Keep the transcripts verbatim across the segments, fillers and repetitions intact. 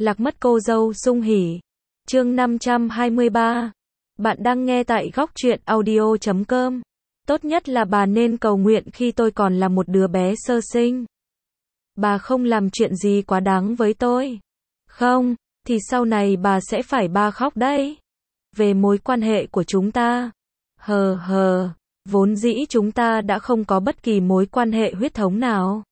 Lạc mất cô dâu sung hỉ. Chương năm trăm hai mươi ba. Bạn đang nghe tại góc truyện audio chấm com. Tốt nhất là bà nên cầu nguyện khi tôi còn là một đứa bé sơ sinh. Bà không làm chuyện gì quá đáng với tôi. Không, thì sau này bà sẽ phải ba khóc đấy. Về mối quan hệ của chúng ta. Hờ hờ, vốn dĩ chúng ta đã không có bất kỳ mối quan hệ huyết thống nào.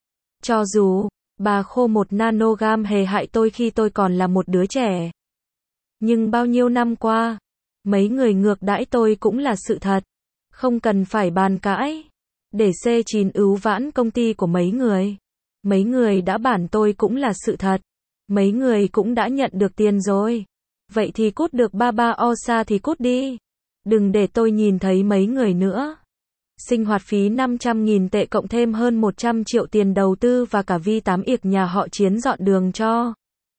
Cho dù, bà khô một nanogam hề hại tôi khi tôi còn là một đứa trẻ. Nhưng bao nhiêu năm qua, mấy người ngược đãi tôi cũng là sự thật. Không cần phải bàn cãi. Để xê chín ứu vãn công ty của mấy người. Mấy người đã bản tôi cũng là sự thật. Mấy người cũng đã nhận được tiền rồi. Vậy thì cút được ba ba o xa thì cút đi. Đừng để tôi nhìn thấy mấy người nữa. Sinh hoạt phí năm trăm nghìn tệ cộng thêm hơn một trăm triệu tiền đầu tư và cả vi tám ịch nhà họ Chiến dọn đường cho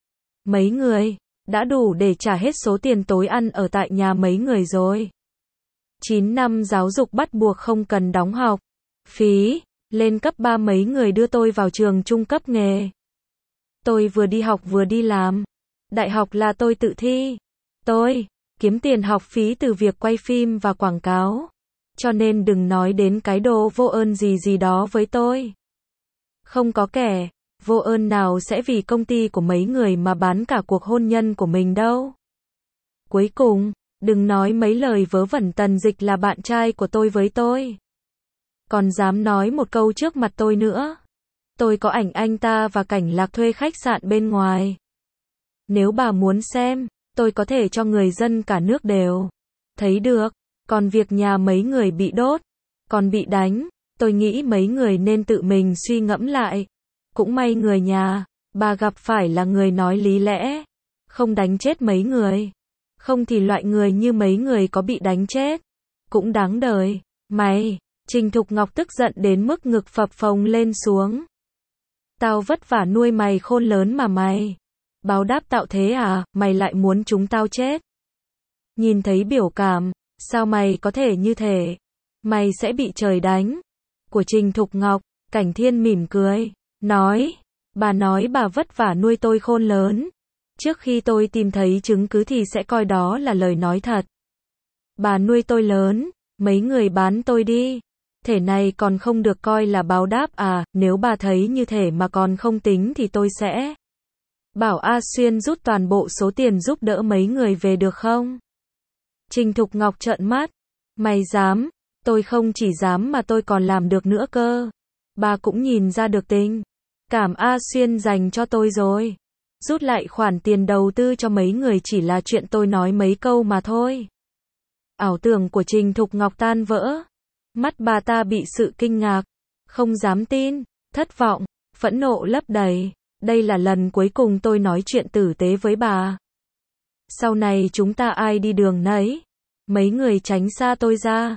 mấy người, đã đủ để trả hết số tiền tối ăn ở tại nhà mấy người rồi. chín năm giáo dục bắt buộc không cần đóng học phí, lên cấp ba mấy người đưa tôi vào trường trung cấp nghề. Tôi vừa đi học vừa đi làm. Đại học là tôi tự thi. Tôi kiếm tiền học phí từ việc quay phim và quảng cáo. Cho nên đừng nói đến cái đồ vô ơn gì gì đó với tôi. Không có kẻ vô ơn nào sẽ vì công ty của mấy người mà bán cả cuộc hôn nhân của mình đâu. Cuối cùng, đừng nói mấy lời vớ vẩn Tần Dịch là bạn trai của tôi với tôi. Còn dám nói một câu trước mặt tôi nữa. Tôi có ảnh anh ta và Cảnh Lạc thuê khách sạn bên ngoài. Nếu bà muốn xem, tôi có thể cho người dân cả nước đều thấy được. Còn việc nhà mấy người bị đốt, còn bị đánh, tôi nghĩ mấy người nên tự mình suy ngẫm lại. Cũng may người nhà, bà gặp phải là người nói lý lẽ, không đánh chết mấy người. Không thì loại người như mấy người có bị đánh chết, cũng đáng đời. Mày, Trình Thục Ngọc tức giận đến mức ngực phập phồng lên xuống. Tao vất vả nuôi mày khôn lớn mà mày báo đáp tạo thế à, mày lại muốn chúng tao chết. Nhìn thấy biểu cảm, sao mày có thể như thế? Mày sẽ bị trời đánh. Của Trình Thục Ngọc, Cảnh Thiên mỉm cười, nói, bà nói bà vất vả nuôi tôi khôn lớn. Trước khi tôi tìm thấy chứng cứ thì sẽ coi đó là lời nói thật. Bà nuôi tôi lớn, mấy người bán tôi đi. Thể này còn không được coi là báo đáp à, nếu bà thấy như thể mà còn không tính thì tôi sẽ bảo A Xuyên rút toàn bộ số tiền giúp đỡ mấy người về được không? Trình Thục Ngọc trợn mắt. Mày dám? Tôi không chỉ dám mà tôi còn làm được nữa cơ. Bà cũng nhìn ra được tình cảm A Xuyên dành cho tôi rồi. Rút lại khoản tiền đầu tư cho mấy người chỉ là chuyện tôi nói mấy câu mà thôi. Ảo tưởng của Trình Thục Ngọc tan vỡ. Mắt bà ta bị sự kinh ngạc, không dám tin, thất vọng, phẫn nộ lấp đầy. Đây là lần cuối cùng tôi nói chuyện tử tế với bà. Sau này chúng ta ai đi đường nấy. Mấy người tránh xa tôi ra.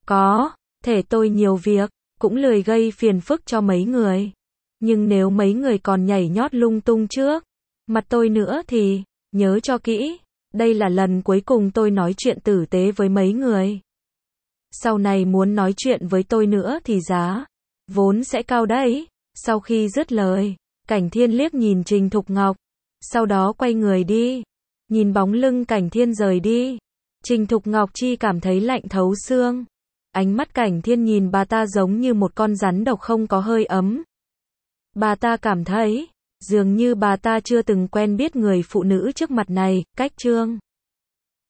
Có thể tôi nhiều việc, cũng lười gây phiền phức cho mấy người. Nhưng nếu mấy người còn nhảy nhót lung tung trước mặt tôi nữa thì nhớ cho kỹ. Đây là lần cuối cùng tôi nói chuyện tử tế với mấy người. Sau này muốn nói chuyện với tôi nữa thì giá vốn sẽ cao đấy. Sau khi dứt lời, Cảnh Thiên liếc nhìn Trình Thục Ngọc, sau đó quay người đi. Nhìn bóng lưng Cảnh Thiên rời đi, Trình Thục Ngọc chi cảm thấy lạnh thấu xương. Ánh mắt Cảnh Thiên nhìn bà ta giống như một con rắn độc không có hơi ấm. Bà ta cảm thấy, dường như bà ta chưa từng quen biết người phụ nữ trước mặt này. Cách chương